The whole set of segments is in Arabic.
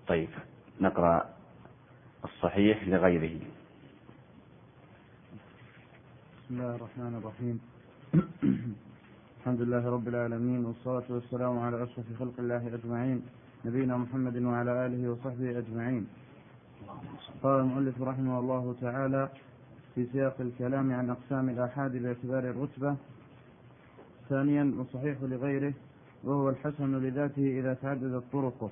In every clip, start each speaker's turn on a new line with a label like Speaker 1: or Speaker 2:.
Speaker 1: طيب نقرأ الصحيح لغيره.
Speaker 2: بسم الله الرحمن الرحيم. الحمد لله رب العالمين، والصلاة والسلام على أشرف خلق الله أجمعين، نبينا محمد وعلى آله وصحبه أجمعين. قال المؤلف رحمه الله تعالى في سياق الكلام عن أقسام الآحاد باعتبار الرتبة: ثانيا، والصحيح لغيره، وهو الحسن لذاته إذا تعددت طرقه.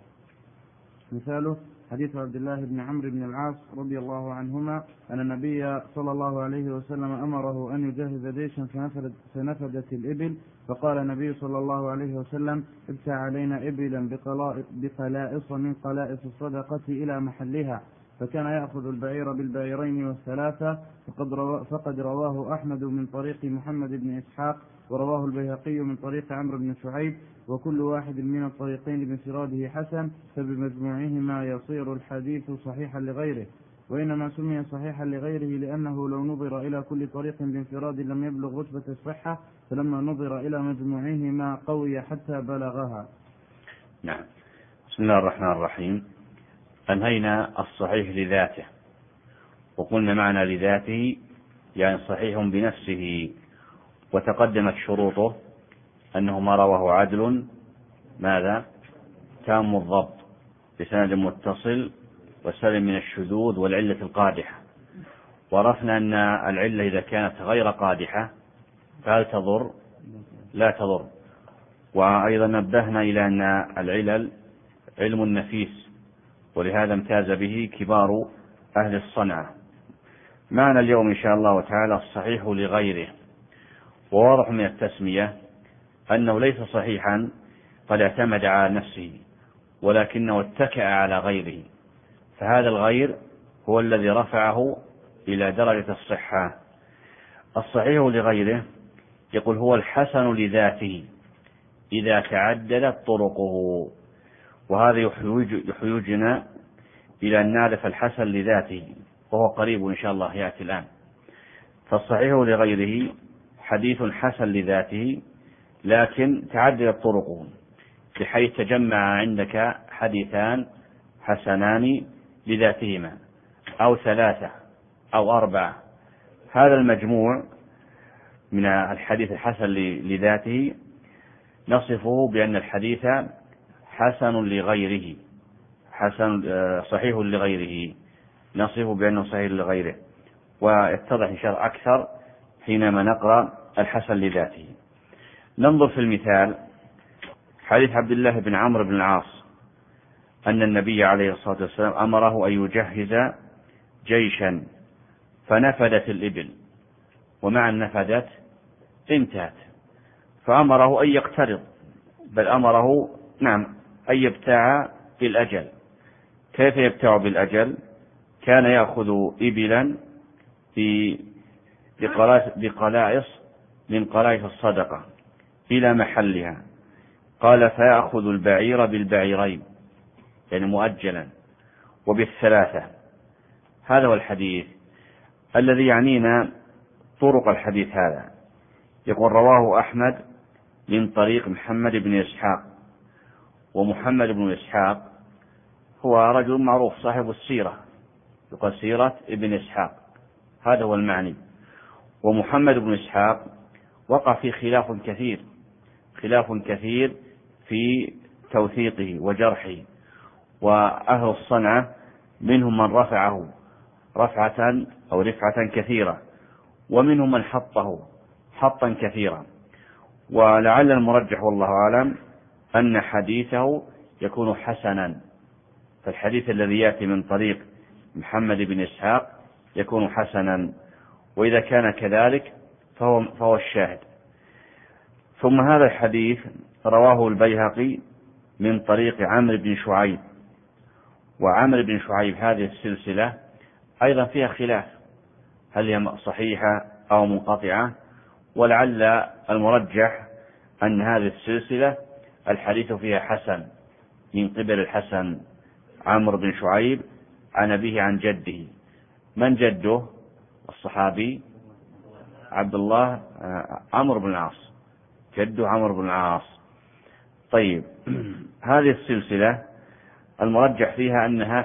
Speaker 2: مثاله حديث عبد الله بن عمرو بن العاص رضي الله عنهما أن النبي صلى الله عليه وسلم أمره أن يجهز جيشا فنفدت الإبل، فقال النبي صلى الله عليه وسلم: ابتع علينا إبلا بقلائص من قلائص الصدقة إلى محلها، فكان يأخذ البعير بالبعيرين والثلاثة. فقد رواه أحمد من طريق محمد بن إسحاق، ورواه البيهقي من طريق عمرو بن شعيب، وكل واحد من الطريقين بانفراده حسن، فبمجموعهما يصير الحديث صحيحا لغيره. وإنما سمي صحيحا لغيره لأنه لو نظر إلى كل طريق بانفراد لم يبلغ رتبة الصحة، فلما نظر إلى مجموعهما قوي حتى بلغها.
Speaker 1: نعم. بسم الله الرحمن الرحيم. أنهينا الصحيح لذاته، وقلنا معنى لذاته يعني صحيح بنفسه، وتقدمت شروطه أنه ما رواه عدل ماذا؟ تام الضبط بسند متصل وسلم من الشذوذ والعلة القادحة. وعرفنا أن العلة إذا كانت غير قادحة فهل تضر؟ لا تضر. وأيضا نبهنا إلى أن العلل علم نفيس، ولهذا امتاز به كبار أهل الصنعة. معنى اليوم إن شاء الله تعالى الصحيح لغيره. وواضح من التسمية أنه ليس صحيحا قد اعتمد على نفسه، ولكنه اتكأ على غيره، فهذا الغير هو الذي رفعه إلى درجة الصحة. الصحيح لغيره يقول هو الحسن لذاته إذا تعددت طرقه، وهذا يحوجنا إلى أن نعرف الحسن لذاته، وهو قريب إن شاء الله يأتي الآن. فالصحيح لغيره حديث حسن لذاته لكن تعددت طرقه، بحيث تجمع عندك حديثان حسنان لذاتهما أو ثلاثة أو أربعة. هذا المجموع من الحديث الحسن لذاته نصفه بأن الحديث حسن لغيره، صحيح لغيره، نصفه بأنه صحيح لغيره، ويتضح إن شاء الله أكثر حينما نقرأ الحسن لذاته. ننظر في المثال حديث عبد الله بن عمرو بن العاص أن النبي عليه الصلاة والسلام أمره أن يجهز جيشا فنفدت الإبل، ومع النفدت انتهت، فأمره أن يقترض، بل أمره أن يبتاع بالأجل. كيف يبتاع بالأجل؟ كان يأخذ إبلا بقلائص من قلائص الصدقة إلى محلها، قال فيأخذ البعير بالبعيرين يعني مؤجلا وبالثلاثة. هذا هو الحديث الذي يعنينا. طرق الحديث هذا يقول رواه أحمد من طريق محمد بن إسحاق، ومحمد بن إسحاق هو رجل معروف صاحب السيرة، يقال سيرة ابن إسحاق، هذا هو المعني. ومحمد بن إسحاق وقع في خلاف كثير في توثيقه وجرحه، وأهل الصنعة منهم من رفعه رفعة أو رفعة كثيرة، ومنهم من حطه حطا كثيرا. ولعل المرجح والله أعلم أن حديثه يكون حسنا، فالحديث الذي يأتي من طريق محمد بن إسحاق يكون حسنا، وإذا كان كذلك فهو الشاهد. ثم هذا الحديث رواه البيهقي من طريق عمرو بن شعيب، وعمرو بن شعيب هذه السلسلة أيضا فيها خلاف، هل هي صحيحة أو منقطعة؟ ولعل المرجح أن هذه السلسلة الحديث فيها حسن من قبل الحسن عمرو بن شعيب عن أبيه عن جده. من جده؟ الصحابي عبد الله عمرو بن العاص، جده عمرو بن العاص. طيب هذه السلسلة المرجح فيها أنها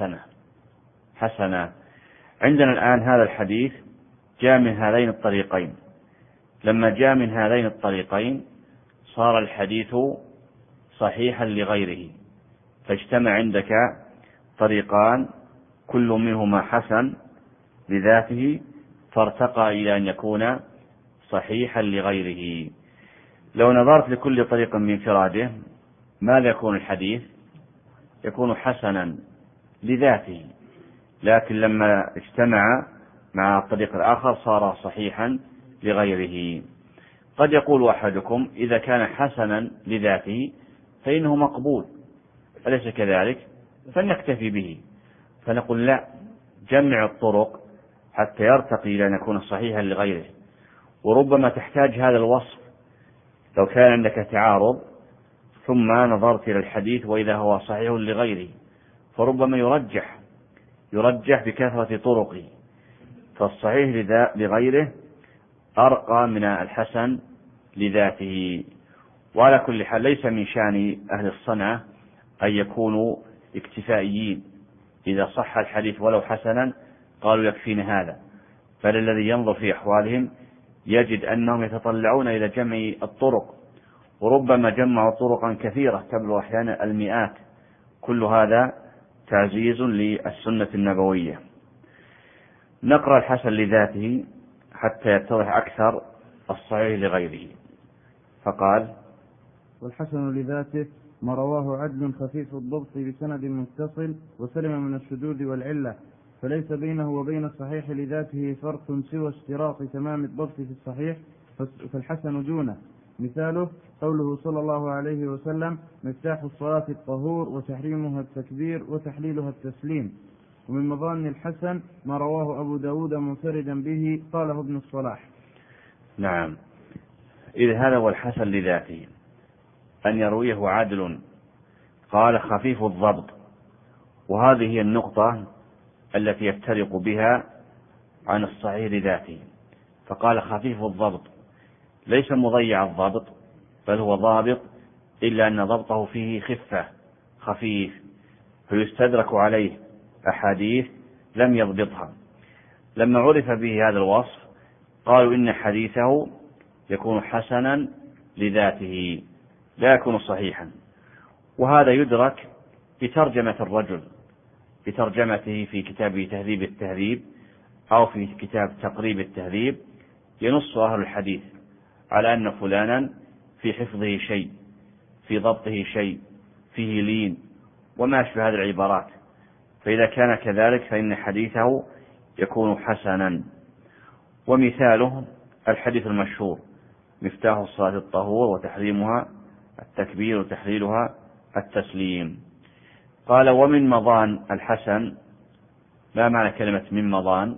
Speaker 1: حسنة. عندنا الآن هذا الحديث جاء من هذين الطريقين، لما جاء من هذين الطريقين صار الحديث صحيحا لغيره، فاجتمع عندك طريقان كل منهما حسن لذاته، فارتقى إلى أن يكون صحيحا لغيره. لو نظرت لكل طريق من انفراده ماذا يكون الحديث؟ يكون حسنا لذاته، لكن لما اجتمع مع الطريق الآخر صار صحيحا لغيره. قد يقول أحدكم إذا كان حسنا لذاته فإنه مقبول، أليس كذلك؟ فلنكتفي به. فنقول لا، جمع الطرق حتى يرتقي إلى أن يكون صحيحا لغيره. وربما تحتاج هذا الوصف لو كان عندك تعارض ثم نظرت إلى الحديث وإذا هو صحيح لغيره، فربما يرجح بكثرة طرقه، فالصحيح لغيره أرقى من الحسن لذاته. وعلى كل حال ليس من شأن أهل الصنعة أن يكونوا اكتفائيين، إذا صح الحديث ولو حسنا قالوا يكفينا هذا، بل الذي ينظر في أحوالهم يجد أنهم يتطلعون إلى جمع الطرق، وربما جمعوا طرقا كثيرة تبلغ أحيانا المئات. كل هذا تعزيز للسنة النبوية. نقرأ الحسن لذاته حتى يتضح أكثر الصحيح لغيره. فقال:
Speaker 2: والحسن لذاته ما رواه عدل خفيف الضبط بسند متصل وسلم من الشذوذ والعلة، فليس بينه وبين الصحيح لذاته فرق سوى اشتراط تمام الضبط في الصحيح، فالحسن دونه. مثاله قوله صلى الله عليه وسلم: مفتاح الصلاة الطهور وتحريمها التكبير وتحليلها التسليم. ومن مظان الحسن ما رواه أبو داود منفردا به قاله ابن الصلاح.
Speaker 1: نعم، إذ هذا هو الحسن لذاته، أن يرويه عدل قال خفيف الضبط، وهذه هي النقطة التي يفترق بها عن الصحيح لذاته. فقال خفيف الضبط، ليس مضيع الضبط، بل هو ضابط، إلا أن ضبطه فيه خفيف، فيستدرك عليه أحاديث لم يضبطها. لما عرف به هذا الوصف قالوا إن حديثه يكون حسنا لذاته لا يكون صحيحا. وهذا يدرك بترجمة الرجل، بترجمته في كتاب تهذيب التهذيب أو في كتاب تقريب التهذيب، ينص أهل الحديث على أن فلانا في حفظه شيء، في ضبطه شيء، فيه لين وما أشبه هذه العبارات. فإذا كان كذلك فإن حديثه يكون حسنا. ومثاله الحديث المشهور: مفتاح الصلاة الطهور وتحريمها التكبير وتحليلها التسليم. قال: ومن مظان الحسن. ما معنى كلمة من مظان؟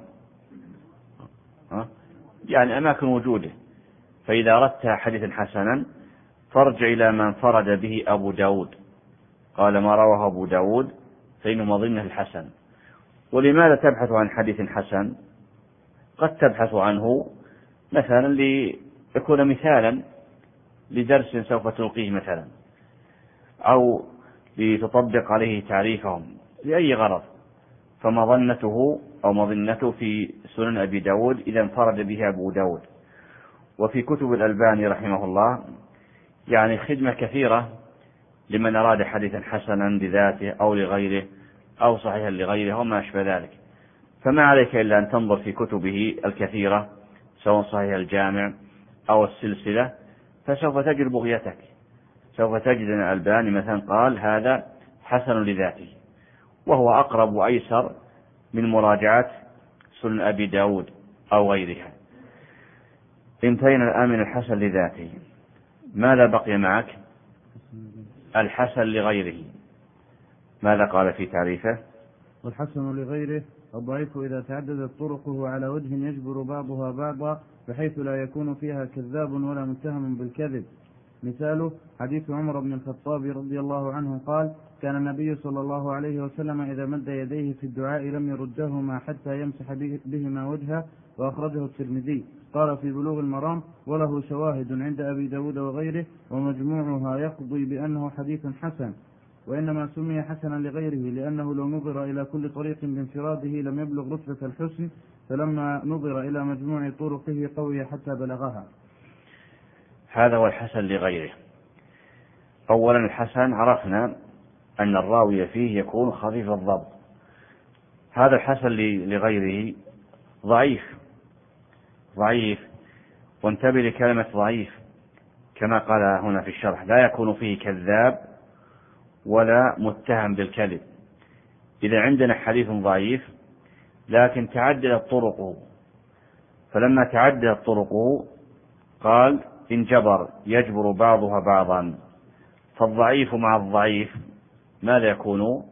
Speaker 1: يعني أماكن وجوده. فإذا أردت حديثا حسنا فارجع إلى ما انفرد به أبو داود، قال ما رواه أبو داود فإنه مظنه الحسن. ولماذا تبحث عن حديث حسن؟ قد تبحث عنه مثلا ليكون مثالا لدرس سوف تلقيه مثلا، أو لتطبق عليه تعريفهم لأي غرض، فمظنته أو مظنته في سنن أبي داود إذا انفرد به أبو داود. وفي كتب الألباني رحمه الله يعني خدمة كثيرة لمن أراد حديثا حسنا لذاته أو لغيره أو صحيحا لغيره وما أشبه ذلك. فما عليك إلا أن تنظر في كتبه الكثيرة سواء صحيح الجامع أو السلسلة، فسوف تجد بغيتك. سوف تجد أن الألباني مثلا قال هذا حسن لذاته، وهو أقرب وأيسر من مراجعة سنن أبي داود أو غيرها. انتهينا الآن من الحسن لذاته. ماذا بقي معك؟ الحسن لغيره. ماذا قال في تعريفه؟
Speaker 2: والحسن لغيره الضعيف إذا تعددت طرقه على وجه يجبر بعضها بعضا بحيث لا يكون فيها كذاب ولا متهم بالكذب. مثاله حديث عمر بن الخطاب رضي الله عنه قال: كان النبي صلى الله عليه وسلم إذا مد يديه في الدعاء لم يردهما حتى يمسح بهما وجهه، وأخرجه الترمذي. قال في بلوغ المرام: وله شواهد عند أبي داود وغيره، ومجموعها يقضي بأنه حديث حسن. وإنما سمي حسنا لغيره لأنه لو نظر إلى كل طريق بانفراده لم يبلغ رتبة الحسن، فلما نظر إلى مجموع طرقه قوي حتى بلغها.
Speaker 1: هذا هو الحسن لغيره. أولا الحسن عرفنا أن الراوي فيه يكون خفيف الضبط. هذا الحسن لغيره ضعيف، وانتبه لكلمة ضعيف كما قال هنا في الشرح، لا يكون فيه كذاب ولا متهم بالكذب. إذا عندنا حديث ضعيف لكن تعددت طرقه، فلما تعددت طرقه قال يجبر بعضها بعضا، فالضعيف مع الضعيف ماذا يكون؟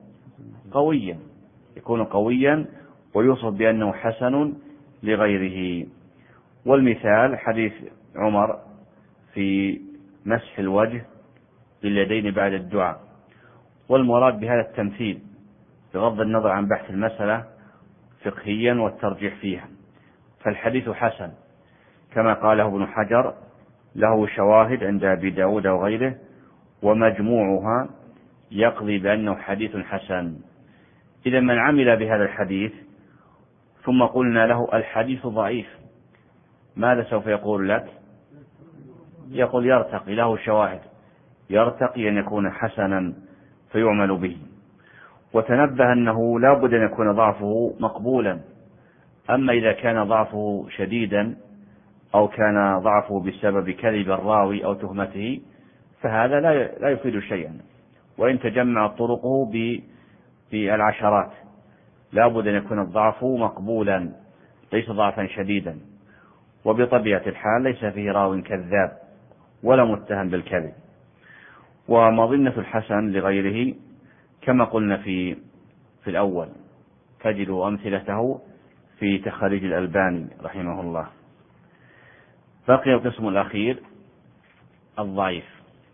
Speaker 1: قويا ويوصف بأنه حسن لغيره. والمثال حديث عمر في مسح الوجه باليدين بعد الدعاء، والمراد بهذا التمثيل بغض النظر عن بحث المسألة فقهيا والترجيح فيها، فالحديث حسن كما قاله ابن حجر له شواهد عند أبي داود وغيره، ومجموعها يقضي بأنه حديث حسن. إذا من عمل بهذا الحديث ثم قلنا له الحديث ضعيف، ماذا سوف يقول لك؟ يقول يرتقي، له شواهد، يرتقي أن يكون حسنا فيعمل به. وتنبه أنه لا بد أن يكون ضعفه مقبولا، أما إذا كان ضعفه شديدا أو كان ضعفه بسبب كذب الراوي أو تهمته فهذا لا يفيد شيئا، وإن تجمعت طرقه بالعشرات لا بد أن يكون الضعف مقبولا ليس ضعفا شديدا. وبطبيعة الحال ليس فيه راو كذاب ولا متهم بالكذب. ومظنة الحسن لغيره كما قلنا في الأول تجد أمثلته في تخاريج الألباني رحمه الله. بقي القسم الأخير الضعيف.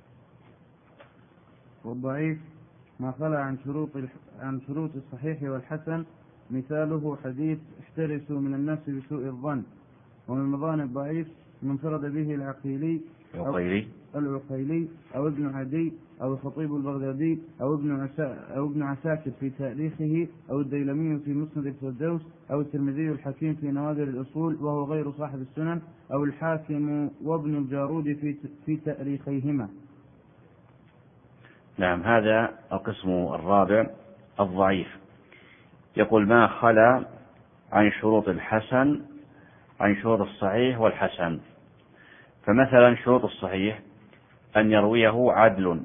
Speaker 2: والضعيف ما خلا عن شروط الصحيح والحسن، مثاله حديث احترسوا من الناس بسوء الظن. ومن مظان الضعيف من انفرد به العقيلي أو ابن عدي أو الخطيب البغدادي أو ابن عساكر في تاريخه أو الديلمي في مسند الفردوس أو الترمذي الحكيم في نوادر الأصول وهو غير صاحب السنن أو الحاكم وابن الجارود في تاريخيهما.
Speaker 1: نعم، هذا القسم الرابع الضعيف. يقول ما خلا عن شروط الحسن عن شروط الصحيح والحسن. فمثلا شروط الصحيح أن يرويه عدل.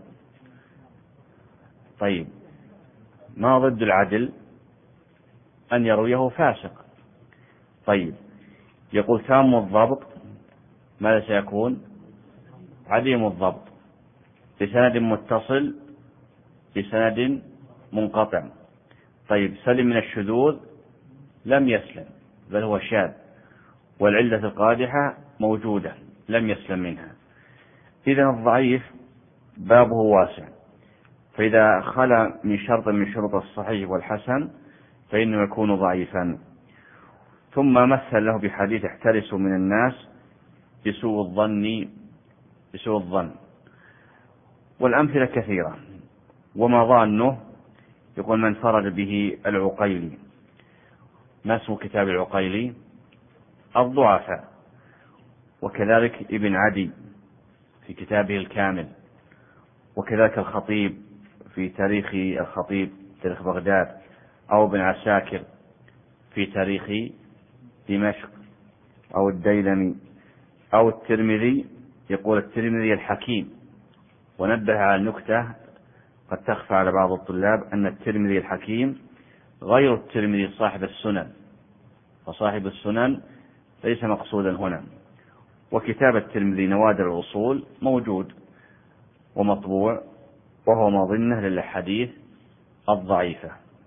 Speaker 1: طيب، ما ضد العدل؟ أن يرويه فاسق. طيب، يقول تام الضبط، ماذا سيكون؟ عديم الضبط، بسند متصل بسند منقطع. طيب، سلم من الشذوذ؟ لم يسلم، بل هو شاذ، والعلة القادحة موجودة لم يسلم منها. إذن الضعيف بابه واسع، فإذا خلا من شرط من شروط الصحيح والحسن فإنه يكون ضعيفا. ثم مثل له بحديث احترسوا من الناس بسوء الظن، والأمثلة كثيرة. وما ظانه يقول من فرد به العقيلي. ما اسم كتاب العقيلي؟ الضعفاء. وكذلك ابن عدي في كتابه الكامل، وكذلك الخطيب في تاريخ بغداد، أو ابن عساكر في تاريخ دمشق، أو الديلمي، أو الترمذي. يقول الترمذي الحكيم، ونبه على النكتة قد تخفى على بعض الطلاب أن الترمذي الحكيم غير الترمذي صاحب السنن، فصاحب السنن ليس مقصودا هنا. وكتاب الترمذي نوادر الأصول موجود ومطبوع، وهو مظنة للحديث الضعيفة.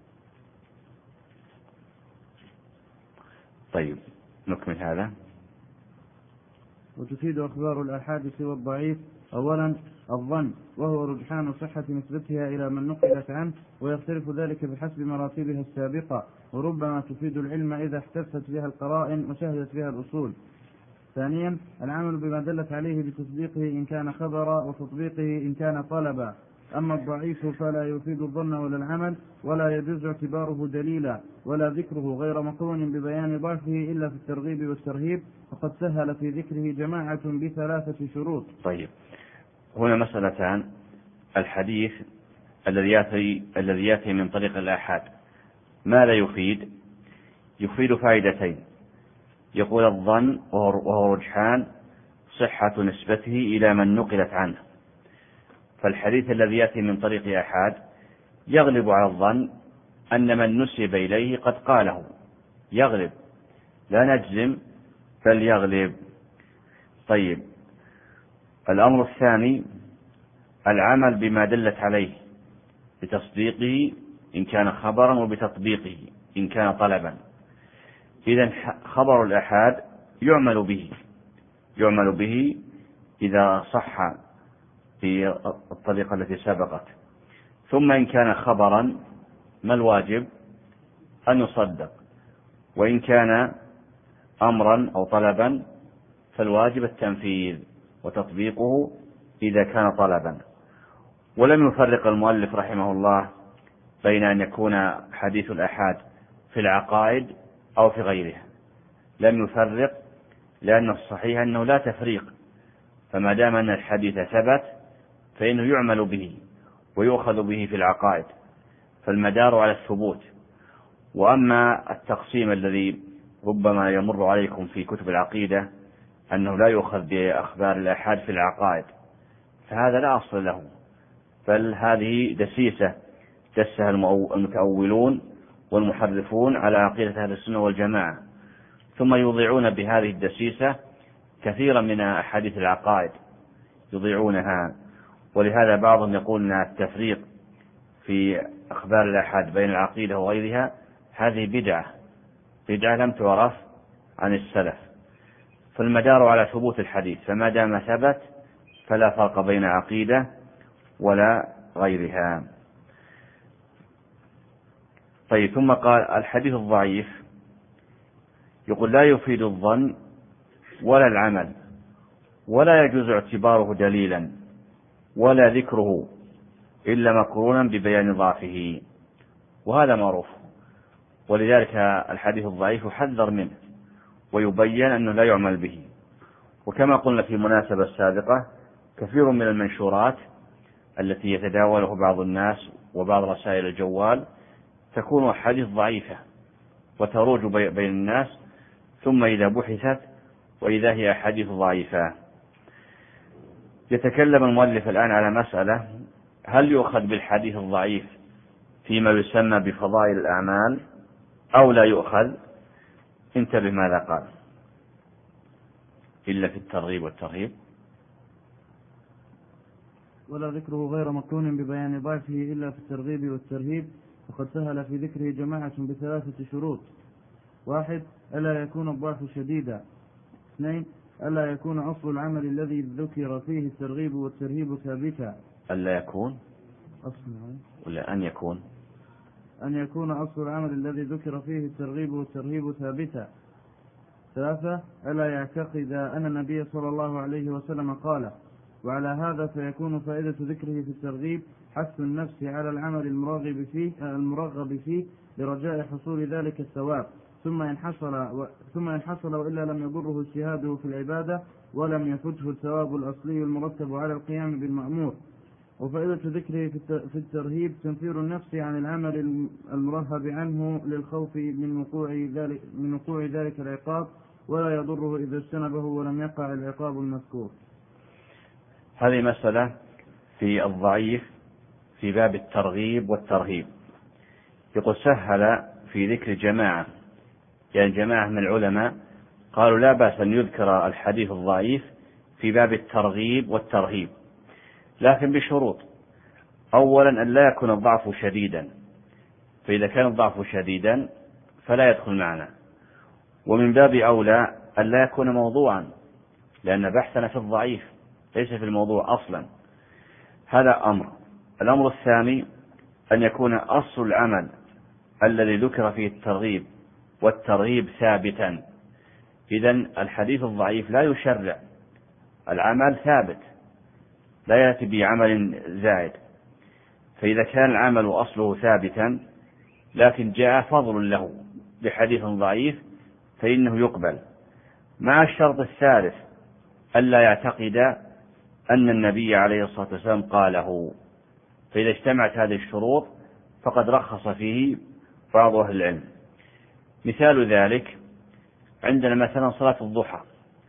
Speaker 1: طيب، نكمل هذا.
Speaker 2: وتفيد أخبار الآحاد سوى الضعيف أولا الظن، وهو رجحان صحة نسبتها إلى من نقلت عنه، ويختلف ذلك بحسب مراتبها السابقة، وربما تفيد العلم إذا احتفت بها القرائن وشهدت بها الأصول. ثانيا العمل بما دلت عليه بتصديقه إن كان خبرا، وتطبيقه إن كان طلبا. أما الضعيف فلا يفيد الظن ولا العمل، ولا يجوز اعتباره دليلا، ولا ذكره غير مقرون ببيان ضعفه إلا في الترغيب والترهيب، فقد سهل في ذكره جماعة ب3 شروط.
Speaker 1: طيب، هنا مسألتان. الحديث الذي يأتي من طريق الآحاد ماذا يفيد؟ يفيد فائدتين. يقول الظن وهو رجحان صحة نسبته إلى من نقلت عنه. فالحديث الذي يأتي من طريق آحاد يغلب على الظن أن من نسب إليه قد قاله، يغلب، لا نجزم بل يغلب. طيب، الأمر الثاني العمل بما دلت عليه بتصديقه إن كان خبرا وبتطبيقه إن كان طلبا. إذن خبر الآحاد يعمل به إذا صح في الطريقة التي سبقت. ثم إن كان خبرا ما الواجب؟ أن يصدق. وإن كان أمرا أو طلبا فالواجب التنفيذ وتطبيقه إذا كان طلبا. ولم يفرق المؤلف رحمه الله بين أن يكون حديث الآحاد في العقائد أو في غيرها، لم يفرق، لأن الصحيح أنه لا تفريق، فما دام أن الحديث ثبت فإنه يعمل به ويؤخذ به في العقائد، فالمدار على الثبوت. وأما التقسيم الذي ربما يمر عليكم في كتب العقيدة أنه لا يؤخذ بأخبار الآحاد في العقائد، فهذا لا أصل له، بل هذه دسيسة دسها المتأولون والمحرفون على عقيدة أهل السنة والجماعة، ثم يضيعون بهذه الدسيسة كثيرا من أحاديث العقائد يضيعونها. ولهذا بعضهم يقول أن التفريق في أخبار الآحاد بين العقيدة وغيرها هذه بدعة لم تعرف عن السلف. فالمدار على ثبوت الحديث، فما دام ثبت فلا فرق بين عقيدة ولا غيرها. طيب، ثم قال الحديث الضعيف يقول لا يفيد الظن ولا العمل، ولا يجوز اعتباره دليلا، ولا ذكره إلا مقرونا ببيان ضعفه. وهذا معروف، ولذلك الحديث الضعيف يحذر منه ويبين أنه لا يعمل به. وكما قلنا في مناسبة سابقة كثير من المنشورات التي يتداوله بعض الناس وبعض رسائل الجوال تكون أحاديث ضعيفة وتروج بين الناس، ثم إذا بحثت وإذا هي أحاديث ضعيفة. يتكلم المؤلف الآن على مسألة: هل يؤخذ بالحديث الضعيف فيما يسمى بفضائل الأعمال أو لا يؤخذ؟ انتبه ماذا قال: إلا في الترغيب والترهيب،
Speaker 2: ولا ذكره غير مقرون ببيان ضعفه إلا في الترغيب والترهيب، وقد سهل في ذكره جماعة ب3 شروط: 1 ألا يكون الضعف شديدا. 2 ألا يكون أصل العمل الذي ذكر فيه الترغيب والترهيب ثابتا.
Speaker 1: ألا يكون ولا أن يكون
Speaker 2: أصل العمل الذي ذكر فيه الترغيب والترهيب ثابتا. 3 ألا يعتقد أن النبي صلى الله عليه وسلم قال. وعلى هذا فيكون فائدة ذكره في الترغيب حث النفس على العمل المرغب فيه لرجاء حصول ذلك الثواب، ثم إن حصل وإلا لم يضره اجتهاده في العبادة ولم يفته الثواب الأصلي المرتب على القيام بالمأمور. وفائدة ذكره في الترهيب تنفير النفس عن العمل المرهب عنه للخوف من وقوع ذلك العقاب، ولا يضره إذا اجتنبه ولم يقع العقاب المذكور.
Speaker 1: هذه مسألة في الضعيف في باب الترغيب والترهيب. يقول سهل في ذكر جماعة، يعني جماعة من العلماء قالوا لا بأس أن يذكر الحديث الضعيف في باب الترغيب والترهيب، لكن بشروط: أولا أن لا يكون الضعف شديدا، فإذا كان الضعف شديدا فلا يدخل معنا. ومن باب أولى أن لا يكون موضوعا، لأن بحثنا في الضعيف ليس في الموضوع أصلا. هذا أمر. الأمر الثاني أن يكون أصل العمل الذي ذكر فيه الترغيب والترهيب ثابتا. إذن الحديث الضعيف لا يشرع، العمل ثابت لا يأتي بعمل زائد. فإذا كان العمل أصله ثابتا لكن جاء فضل له بحديث ضعيف فإنه يقبل، مع الشرط الثالث ألا يعتقد أن النبي عليه الصلاة والسلام قاله. فإذا اجتمعت هذه الشروط فقد رخص فيه بعض أهل العلم. مثال ذلك عندنا مثلا صلاة الضحى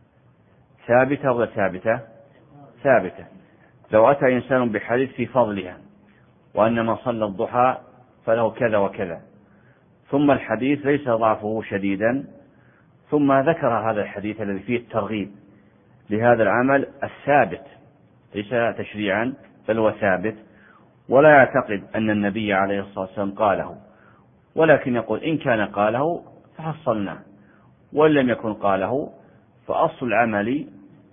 Speaker 1: ثابتة ولا ثابتة؟ ثابتة. لو أتى إنسان بحديث في فضلها وأن من صلى الضحى فله كذا وكذا، ثم الحديث ليس ضعفه شديدا، ثم ذكر هذا الحديث الذي فيه الترغيب لهذا العمل الثابت ليس تشريعا بل هو ثابت، ولا يعتقد أن النبي عليه الصلاة والسلام قاله، ولكن يقول إن كان قاله فحصلناه، وإن لم يكن قاله فأصل العمل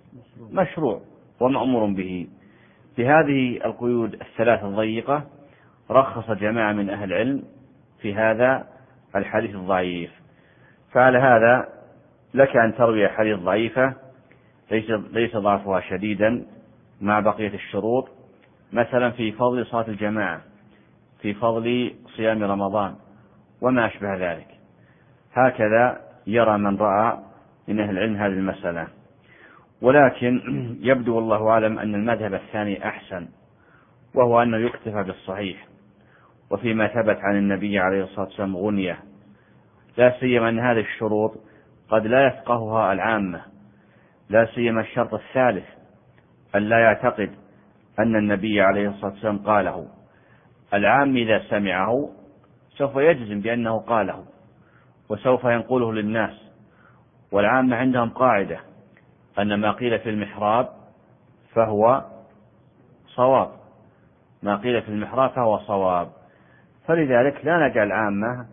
Speaker 1: مشروع ومأمور به. بهذه القيود الثلاث الضيقة رخص جماعة من أهل العلم في هذا الحديث الضعيف. فعلى هذا لك أن تروي حديث ضعيفة ليس ضعفها شديدا مع بقية الشروط، مثلا في فضل صلاة الجماعة، في فضل صيام رمضان وما أشبه ذلك. هكذا يرى من رأى من أهل العلم هذه المسألة. ولكن يبدو والله أعلم أن المذهب الثاني أحسن، وهو أنه يكتفى بالصحيح، وفيما ثبت عن النبي عليه الصلاة والسلام غنية، لا سيما أن هذه الشروط قد لا يفقهها العامة، لا سيما الشرط الثالث أن لا يعتقد أن النبي عليه الصلاة والسلام قاله. العام إذا سمعه سوف يجزم بأنه قاله وسوف ينقله للناس، والعامة عندهم قاعدة أن ما قيل في المحراب فهو صواب، ما قيل في المحراب فهو صواب. فلذلك لا نجعل العامة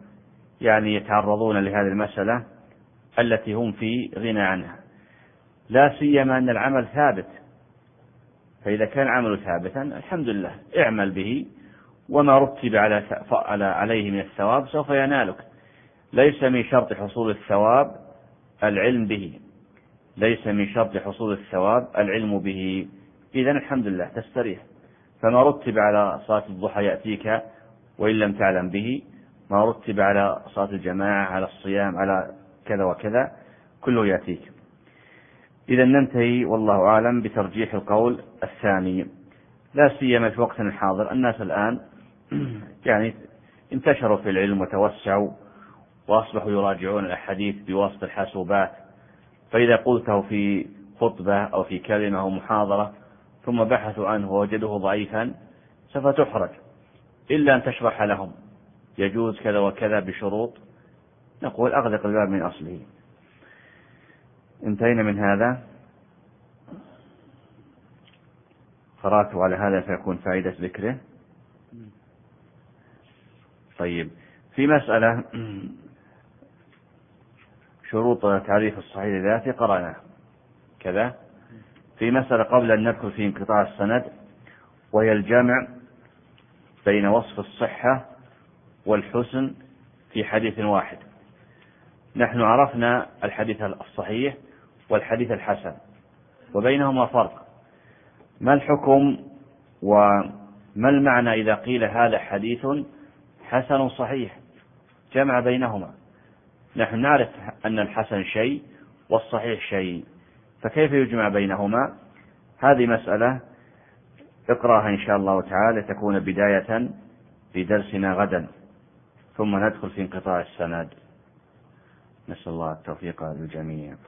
Speaker 1: يتعرضون لهذه المسألة التي هم في غنى عنها، لا سيما أن العمل ثابت. فإذا كان العمل ثابتا الحمد لله اعمل به، وما رتب عليه من الثواب سوف ينالك. ليس من شرط حصول الثواب العلم به، ليس من شرط حصول الثواب العلم به. إذن الحمد لله تستريح. فما رتب على صلاة الضحى يأتيك وإن لم تعلم به، ما رتب على صلاة الجماعة، على الصيام، على كذا وكذا، كله يأتيك. إذا ننتهي والله أعلم بترجيح القول الثاني، لا سيما في وقتنا الحاضر. الناس الآن انتشروا في العلم وتوسعوا وأصبحوا يراجعون الأحاديث بواسطة الحاسوبات، فإذا قلته في خطبة أو في كلمة أو محاضرة ثم بحثوا عنه ووجدوه ضعيفا سوف تحرج، إلا أن تشرح لهم يجوز كذا وكذا بشروط، نقول أغلق الباب من أصله. انتهينا من هذا. قرأت على هذا فيكون فائدة ذكره. طيب، في مسألة شروط تعريف الصحيح لذاته قرأنا كذا. في مسألة قبل أن ندخل في انقطاع السند، وهي الجمع بين وصف الصحة والحسن في حديث واحد. نحن عرفنا الحديث الصحيح والحديث الحسن وبينهما فرق. ما الحكم وما المعنى إذا قيل هذا حديث حسن صحيح؟ جمع بينهما. نحن نعرف أن الحسن شيء والصحيح شيء، فكيف يجمع بينهما؟ هذه مسألة اقرأها إن شاء الله تعالى تكون بداية لدرسنا غدا، ثم ندخل في انقطاع السند. نسأل الله التوفيق للجميع.